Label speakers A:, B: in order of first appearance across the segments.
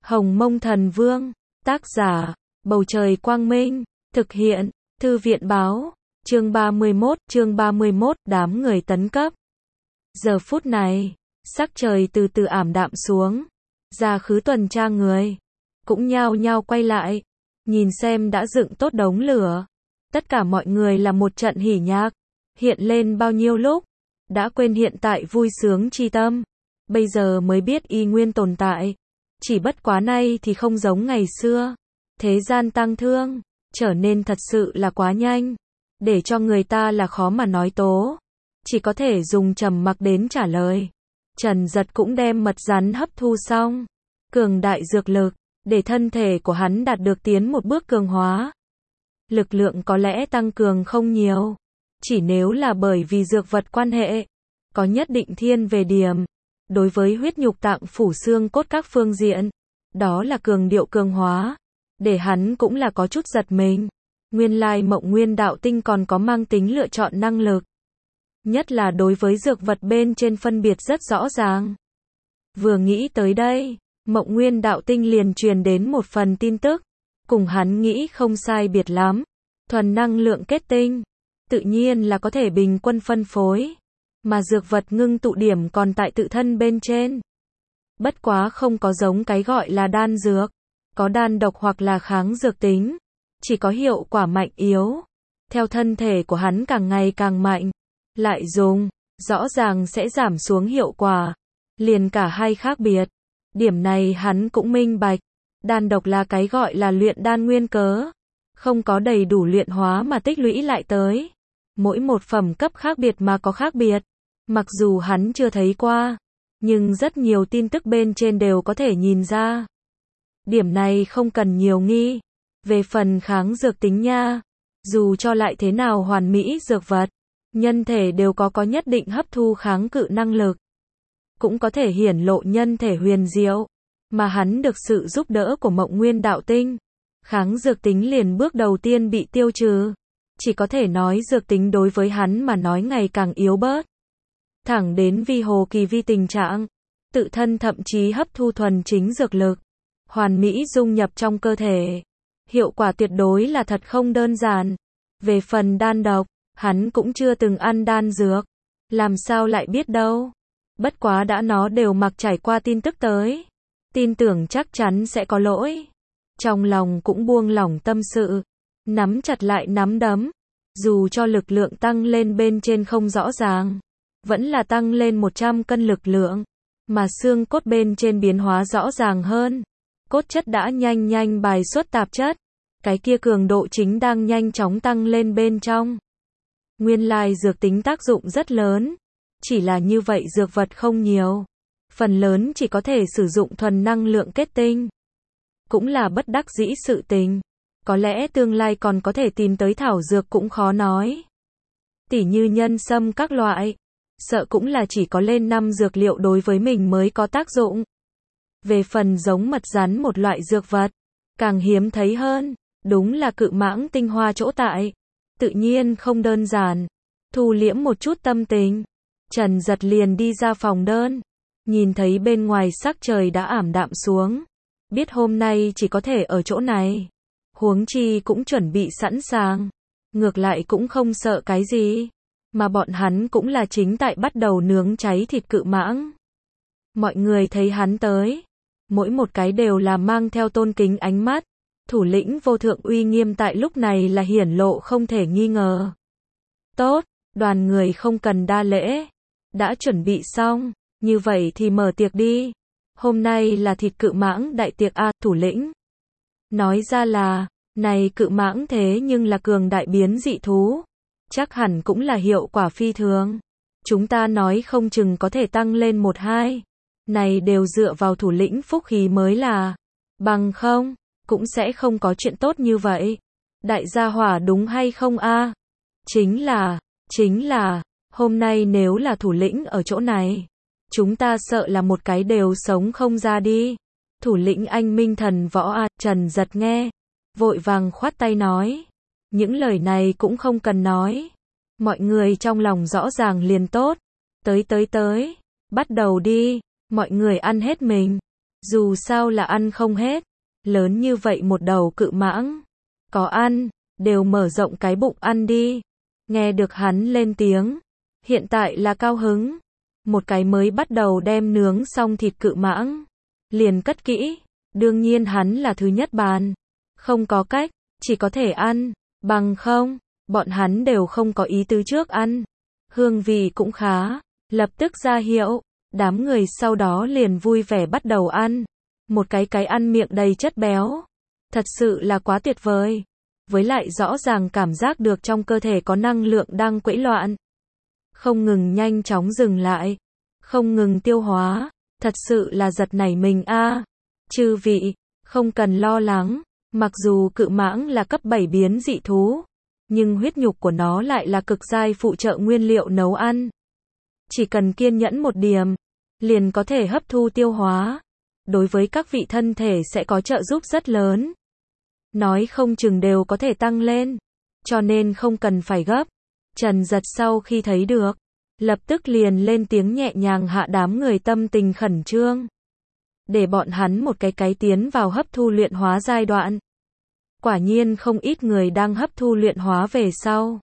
A: Hồng Mông Thần Vương, tác giả, Bầu Trời Quang Minh, thực hiện, Thư viện Báo, chương 31, đám người tấn cấp. Giờ phút này, sắc trời từ từ ảm đạm xuống, ra khứ tuần tra người, cũng nhao nhao quay lại, nhìn xem đã dựng tốt đống lửa. Tất cả mọi người là một trận hỉ nhạc, hiện lên bao nhiêu lúc, đã quên hiện tại vui sướng chi tâm, bây giờ mới biết y nguyên tồn tại. Chỉ bất quá nay thì không giống ngày xưa, thế gian tăng thương, trở nên thật sự là quá nhanh, để cho người ta là khó mà nói tố, chỉ có thể dùng trầm mặc đến trả lời. Trần Giật cũng đem mật rắn hấp thu xong, cường đại dược lực, để thân thể của hắn đạt được tiến một bước cường hóa. Lực lượng có lẽ tăng cường không nhiều, chỉ nếu là bởi vì dược vật quan hệ, có nhất định thiên về điểm. Đối với huyết nhục tạng phủ xương cốt các phương diện, đó là cường điệu cường hóa, để hắn cũng là có chút giật mình. Nguyên lai Mộng Nguyên đạo tinh còn có mang tính lựa chọn năng lực. Nhất là đối với dược vật bên trên phân biệt rất rõ ràng. Vừa nghĩ tới đây, Mộng Nguyên đạo tinh liền truyền đến một phần tin tức, cùng hắn nghĩ không sai biệt lắm. Thuần năng lượng kết tinh, tự nhiên là có thể bình quân phân phối, mà dược vật ngưng tụ điểm còn tại tự thân bên trên. Bất quá không có giống cái gọi là đan dược, có đan độc hoặc là kháng dược tính, chỉ có hiệu quả mạnh yếu. Theo thân thể của hắn càng ngày càng mạnh, lại dùng, rõ ràng sẽ giảm xuống hiệu quả, liền cả hai khác biệt. Điểm này hắn cũng minh bạch, đan độc là cái gọi là luyện đan nguyên cớ, không có đầy đủ luyện hóa mà tích lũy lại tới. Mỗi một phẩm cấp khác biệt mà có khác biệt. Mặc dù hắn chưa thấy qua, nhưng rất nhiều tin tức bên trên đều có thể nhìn ra. Điểm này không cần nhiều nghi. Về phần kháng dược tính nha, dù cho lại thế nào hoàn mỹ dược vật, nhân thể đều có nhất định hấp thu kháng cự năng lực. Cũng có thể hiển lộ nhân thể huyền diệu, mà hắn được sự giúp đỡ của Mộng Nguyên đạo tinh. Kháng dược tính liền bước đầu tiên bị tiêu trừ. Chỉ có thể nói dược tính đối với hắn mà nói ngày càng yếu bớt. Thẳng đến vi hồ kỳ vi tình trạng, tự thân thậm chí hấp thu thuần chính dược lực, hoàn mỹ dung nhập trong cơ thể. Hiệu quả tuyệt đối là thật không đơn giản. Về phần đan độc, hắn cũng chưa từng ăn đan dược, làm sao lại biết đâu. Bất quá đã nó đều mặc trải qua tin tức tới, tin tưởng chắc chắn sẽ có lỗi. Trong lòng cũng buông lỏng tâm sự, nắm chặt lại nắm đấm, dù cho lực lượng tăng lên bên trên không rõ ràng, vẫn là tăng lên 100 cân lực lượng, mà xương cốt bên trên biến hóa rõ ràng hơn. Cốt chất đã nhanh bài xuất tạp chất, cái kia cường độ chính đang nhanh chóng tăng lên bên trong. Nguyên lai dược tính tác dụng rất lớn, chỉ là như vậy dược vật không nhiều, phần lớn chỉ có thể sử dụng thuần năng lượng kết tinh. Cũng là bất đắc dĩ sự tình, có lẽ tương lai còn có thể tìm tới thảo dược cũng khó nói. Tỉ như nhân sâm các loại, sợ cũng là chỉ có lên 5 dược liệu đối với mình mới có tác dụng. Về phần giống mật rắn một loại dược vật, càng hiếm thấy hơn, đúng là cự mãng tinh hoa chỗ tại. Tự nhiên không đơn giản. Thu liễm một chút tâm tình, Trần Giật liền đi ra phòng đơn, nhìn thấy bên ngoài sắc trời đã ảm đạm xuống, biết hôm nay chỉ có thể ở chỗ này. Huống chi cũng chuẩn bị sẵn sàng, ngược lại cũng không sợ cái gì, mà bọn hắn cũng là chính tại bắt đầu nướng cháy thịt cự mãng. Mọi người thấy hắn tới, mỗi một cái đều là mang theo tôn kính ánh mắt. Thủ lĩnh vô thượng uy nghiêm tại lúc này là hiển lộ không thể nghi ngờ. Tốt, đoàn người không cần đa lễ, đã chuẩn bị xong, như vậy thì mở tiệc đi. Hôm nay là thịt cự mãng đại tiệc a, thủ lĩnh. Nói ra là, này cự mãng thế nhưng là cường đại biến dị thú, chắc hẳn cũng là hiệu quả phi thường. Chúng ta nói không chừng có thể tăng lên 1-2, này đều dựa vào thủ lĩnh phúc khí mới là, bằng không, cũng sẽ không có chuyện tốt như vậy. Đại gia hỏa đúng hay không a? Chính là, hôm nay nếu là thủ lĩnh ở chỗ này, chúng ta sợ là một cái đều sống không ra đi. Thủ lĩnh anh minh thần võ a, Trần Giật nghe, vội vàng khoát tay nói. Những lời này cũng không cần nói. Mọi người trong lòng rõ ràng liền tốt. Tới, bắt đầu đi, mọi người ăn hết mình. Dù sao là ăn không hết. Lớn như vậy một đầu cự mãng. Có ăn, đều mở rộng cái bụng ăn đi. Nghe được hắn lên tiếng. Hiện tại là cao hứng. Một cái mới bắt đầu đem nướng xong thịt cự mãng. Liền cất kỹ. Đương nhiên hắn là thứ nhất bàn. Không có cách, chỉ có thể ăn. Bằng không, bọn hắn đều không có ý tứ trước ăn. Hương vị cũng khá. Lập tức ra hiệu. Đám người sau đó liền vui vẻ bắt đầu ăn. Một cái ăn miệng đầy chất béo. Thật sự là quá tuyệt vời. Với lại rõ ràng cảm giác được trong cơ thể có năng lượng đang quẫy loạn. Không ngừng nhanh chóng dừng lại. Không ngừng tiêu hóa. Thật sự là giật nảy mình a. Chư vị, không cần lo lắng. Mặc dù cự mãng là cấp 7 biến dị thú. Nhưng huyết nhục của nó lại là cực giai phụ trợ nguyên liệu nấu ăn. Chỉ cần kiên nhẫn một điểm. Liền có thể hấp thu tiêu hóa. Đối với các vị thân thể sẽ có trợ giúp rất lớn. Nói không chừng đều có thể tăng lên. Cho nên không cần phải gấp. Trần Giật sau khi thấy được. Lập tức liền lên tiếng nhẹ nhàng hạ đám người tâm tình khẩn trương. Để bọn hắn một cái tiến vào hấp thu luyện hóa giai đoạn. Quả nhiên không ít người đang hấp thu luyện hóa về sau.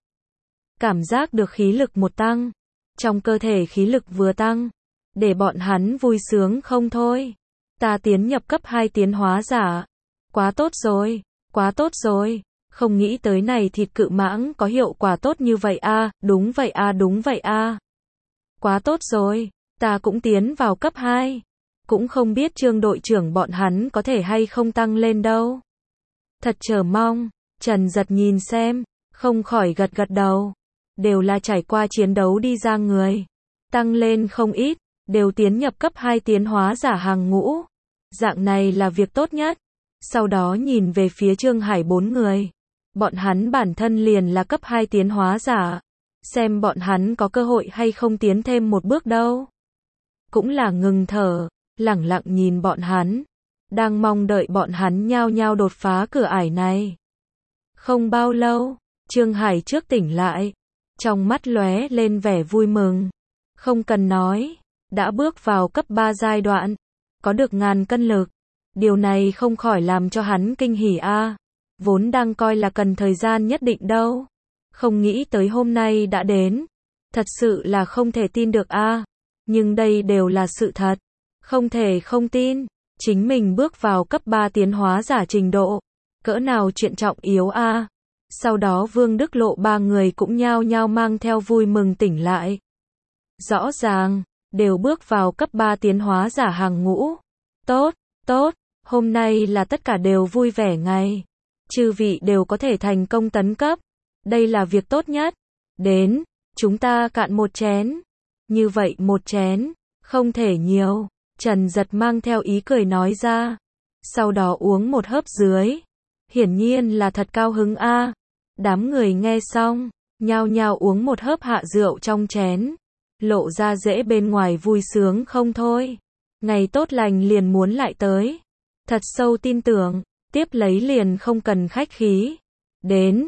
A: Cảm giác được khí lực một tăng. Trong cơ thể khí lực vừa tăng. Để bọn hắn vui sướng không thôi. Ta tiến nhập cấp 2 tiến hóa giả. Quá tốt rồi, quá tốt rồi. Không nghĩ tới này thịt cự mãng có hiệu quả tốt như vậy a, đúng vậy a, đúng vậy a. Quá tốt rồi, ta cũng tiến vào cấp 2. Cũng không biết Trương đội trưởng bọn hắn có thể hay không tăng lên đâu. Thật chờ mong. Trần Giật nhìn xem, không khỏi gật gật đầu. Đều là trải qua chiến đấu đi ra người. Tăng lên không ít, đều tiến nhập cấp 2 tiến hóa giả hàng ngũ. Dạng này là việc tốt nhất. Sau đó nhìn về phía Trương Hải 4 người. Bọn hắn bản thân liền là cấp 2 tiến hóa giả. Xem bọn hắn có cơ hội hay không tiến thêm một bước đâu. Cũng là ngừng thở, lẳng lặng nhìn bọn hắn. Đang mong đợi bọn hắn nhao nhao đột phá cửa ải này. Không bao lâu, Trương Hải trước tỉnh lại. Trong mắt lóe lên vẻ vui mừng. Không cần nói, đã bước vào cấp 3 giai đoạn. Có được 1000 cân lực. Điều này không khỏi làm cho hắn kinh hỉ a. Vốn đang coi là cần thời gian nhất định đâu. Không nghĩ tới hôm nay đã đến. Thật sự là không thể tin được a. Nhưng đây đều là sự thật. Không thể không tin. Chính mình bước vào cấp 3 tiến hóa giả trình độ. Cỡ nào chuyện trọng yếu a. Sau đó Vương Đức Lộ 3 người cũng nhao nhao mang theo vui mừng tỉnh lại. Rõ ràng, đều bước vào cấp 3 tiến hóa giả hàng ngũ. Tốt, tốt, hôm nay là tất cả đều vui vẻ ngày. Chư vị đều có thể thành công tấn cấp. Đây là việc tốt nhất. Đến, chúng ta cạn một chén. Như vậy một chén, không thể nhiều. Trần Giật mang theo ý cười nói ra. Sau đó uống một hớp dưới. Hiển nhiên là thật cao hứng a. Đám người nghe xong, nhao nhao uống một hớp hạ rượu trong chén. Lộ ra dễ bên ngoài vui sướng không thôi. Ngày tốt lành liền muốn lại tới. Thật sâu tin tưởng, tiếp lấy liền không cần khách khí. Đến,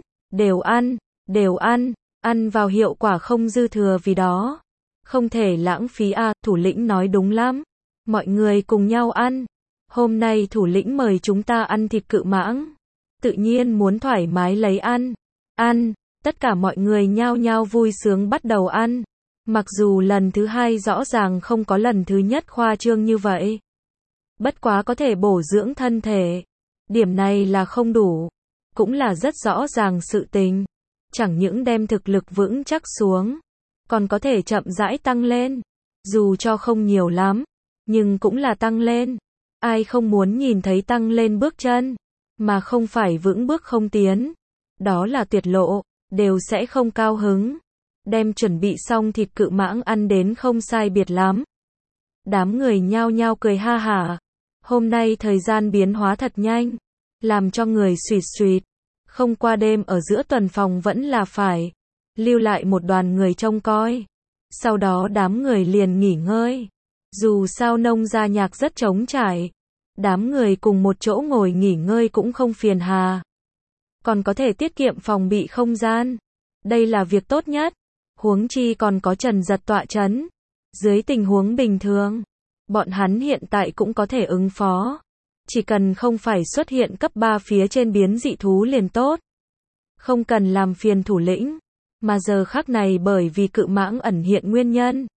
A: đều ăn vào hiệu quả không dư thừa vì đó. Không thể lãng phí a, thủ lĩnh nói đúng lắm. Mọi người cùng nhau ăn. Hôm nay thủ lĩnh mời chúng ta ăn thịt cự mãng. Tự nhiên muốn thoải mái lấy ăn. Ăn, tất cả mọi người nhao nhao vui sướng bắt đầu ăn. Mặc dù lần thứ 2 rõ ràng không có lần thứ nhất khoa trương như vậy. Bất quá có thể bổ dưỡng thân thể. Điểm này là không đủ. Cũng là rất rõ ràng sự tình. Chẳng những đem thực lực vững chắc xuống. Còn có thể chậm rãi tăng lên. Dù cho không nhiều lắm. Nhưng cũng là tăng lên. Ai không muốn nhìn thấy tăng lên bước chân. Mà không phải vững bước không tiến. Đó là tuyệt lộ. Đều sẽ không cao hứng. Đem chuẩn bị xong thịt cự mãng ăn đến không sai biệt lắm. Đám người nhao nhao cười ha hả. Hôm nay thời gian biến hóa thật nhanh. Làm cho người suýt suýt. Không qua đêm ở giữa tuần phòng vẫn là phải. Lưu lại một đoàn người trông coi. Sau đó đám người liền nghỉ ngơi. Dù sao nông gia nhạc rất trống trải. Đám người cùng một chỗ ngồi nghỉ ngơi cũng không phiền hà. Còn có thể tiết kiệm phòng bị không gian. Đây là việc tốt nhất. Huống chi còn có Trần Giật tọa chấn. Dưới tình huống bình thường, bọn hắn hiện tại cũng có thể ứng phó. Chỉ cần không phải xuất hiện cấp 3 phía trên biến dị thú liền tốt. Không cần làm phiền thủ lĩnh. Mà giờ khắc này bởi vì cự mãng ẩn hiện nguyên nhân.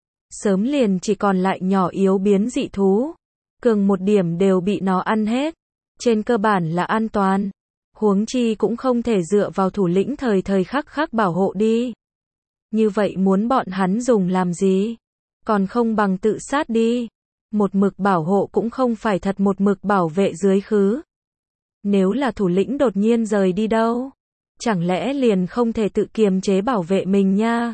A: Sớm liền chỉ còn lại nhỏ yếu biến dị thú. Cường một điểm đều bị nó ăn hết. Trên cơ bản là an toàn. Huống chi cũng không thể dựa vào thủ lĩnh thời thời khắc khắc bảo hộ đi. Như vậy muốn bọn hắn dùng làm gì? Còn không bằng tự sát đi. Một mực bảo hộ cũng không phải thật một mực bảo vệ dưới khứ. Nếu là thủ lĩnh đột nhiên rời đi đâu? Chẳng lẽ liền không thể tự kiềm chế bảo vệ mình nha?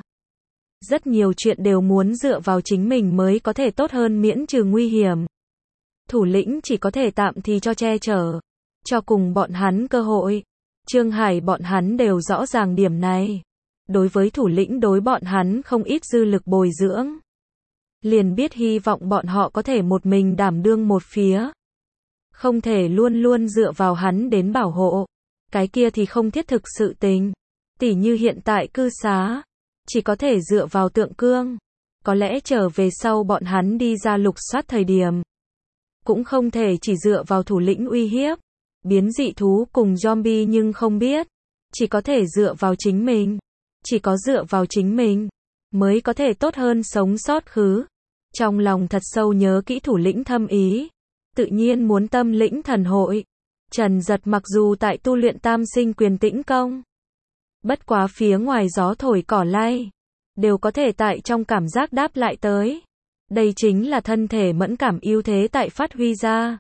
A: Rất nhiều chuyện đều muốn dựa vào chính mình mới có thể tốt hơn miễn trừ nguy hiểm. Thủ lĩnh chỉ có thể tạm thì cho che chở. Cho cùng bọn hắn cơ hội. Trương Hải bọn hắn đều rõ ràng điểm này. Đối với thủ lĩnh đối bọn hắn không ít dư lực bồi dưỡng. Liền biết hy vọng bọn họ có thể một mình đảm đương một phía. Không thể luôn luôn dựa vào hắn đến bảo hộ. Cái kia thì không thiết thực sự tình. Tỉ như hiện tại cư xá. Chỉ có thể dựa vào Tượng Cương. Có lẽ trở về sau bọn hắn đi ra lục soát thời điểm. Cũng không thể chỉ dựa vào thủ lĩnh uy hiếp. Biến dị thú cùng zombie nhưng không biết. Chỉ có thể dựa vào chính mình. Chỉ có dựa vào chính mình. Mới có thể tốt hơn sống sót khứ. Trong lòng thật sâu nhớ kỹ thủ lĩnh thâm ý. Tự nhiên muốn tâm lĩnh thần hội. Trần Giật mặc dù tại tu luyện tam sinh quyền tĩnh công. Bất quá phía ngoài gió thổi cỏ lay. Đều có thể tại trong cảm giác đáp lại tới. Đây chính là thân thể mẫn cảm ưu thế tại phát huy ra.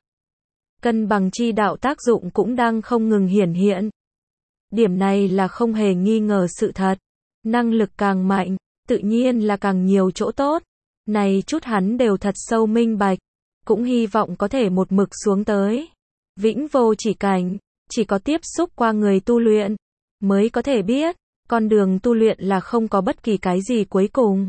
A: Cân bằng chi đạo tác dụng cũng đang không ngừng hiển hiện. Điểm này là không hề nghi ngờ sự thật. Năng lực càng mạnh, tự nhiên là càng nhiều chỗ tốt. Này chút hắn đều thật sâu minh bạch. Cũng hy vọng có thể một mực xuống tới. Vĩnh vô chỉ cảnh, chỉ có tiếp xúc qua người tu luyện. Mới có thể biết, con đường tu luyện là không có bất kỳ cái gì cuối cùng.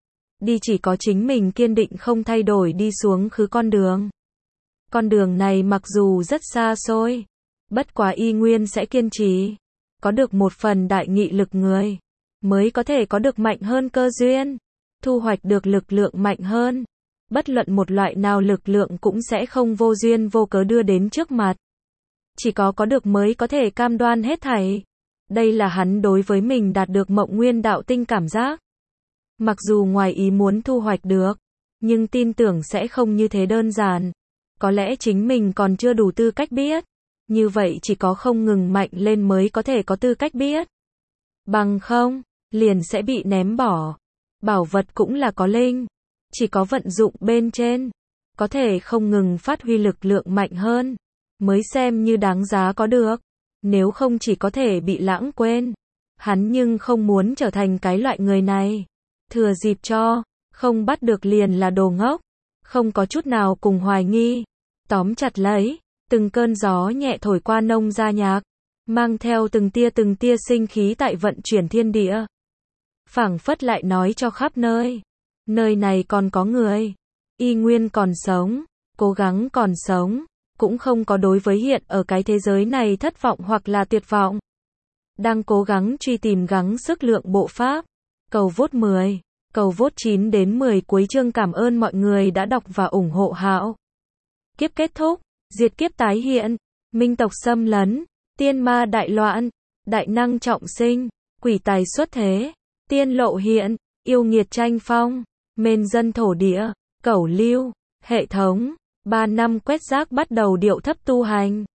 A: Đi chỉ có chính mình kiên định không thay đổi đi xuống khứ con đường. Con đường này mặc dù rất xa xôi, bất quá y nguyên sẽ kiên trì. Có được một phần đại nghị lực người, mới có thể có được mạnh hơn cơ duyên, thu hoạch được lực lượng mạnh hơn. Bất luận một loại nào lực lượng cũng sẽ không vô duyên vô cớ đưa đến trước mặt. Chỉ có được mới có thể cam đoan hết thảy. Đây là hắn đối với mình đạt được Mộng Nguyên đạo tinh cảm giác. Mặc dù ngoài ý muốn thu hoạch được, nhưng tin tưởng sẽ không như thế đơn giản. Có lẽ chính mình còn chưa đủ tư cách biết. Như vậy chỉ có không ngừng mạnh lên mới có thể có tư cách biết. Bằng không, liền sẽ bị ném bỏ. Bảo vật cũng là có linh. Chỉ có vận dụng bên trên. Có thể không ngừng phát huy lực lượng mạnh hơn. Mới xem như đáng giá có được. Nếu không chỉ có thể bị lãng quên. Hắn nhưng không muốn trở thành cái loại người này. Thừa dịp cho, không bắt được liền là đồ ngốc. Không có chút nào cùng hoài nghi. Tóm chặt lấy, từng cơn gió nhẹ thổi qua nông gia nhạc. Mang theo từng tia sinh khí tại vận chuyển thiên địa. Phảng phất lại nói cho khắp nơi. Nơi này còn có người. Y nguyên còn sống. Cố gắng còn sống. Cũng không có đối với hiện ở cái thế giới này thất vọng hoặc là tuyệt vọng. Đang cố gắng truy tìm gắng sức lượng bộ pháp. Cầu vote 10. Cầu vote 9 đến 10 cuối chương cảm ơn mọi người đã đọc và ủng hộ Hạo. Kiếp kết thúc. Diệt kiếp tái hiện. Minh tộc xâm lấn. Tiên ma đại loạn. Đại năng trọng sinh. Quỷ tài xuất thế. Tiên lộ hiện. Yêu nghiệt tranh phong. Mên dân thổ địa. Cẩu lưu. Hệ thống. 3 năm quét rác bắt đầu điệu thấp tu hành.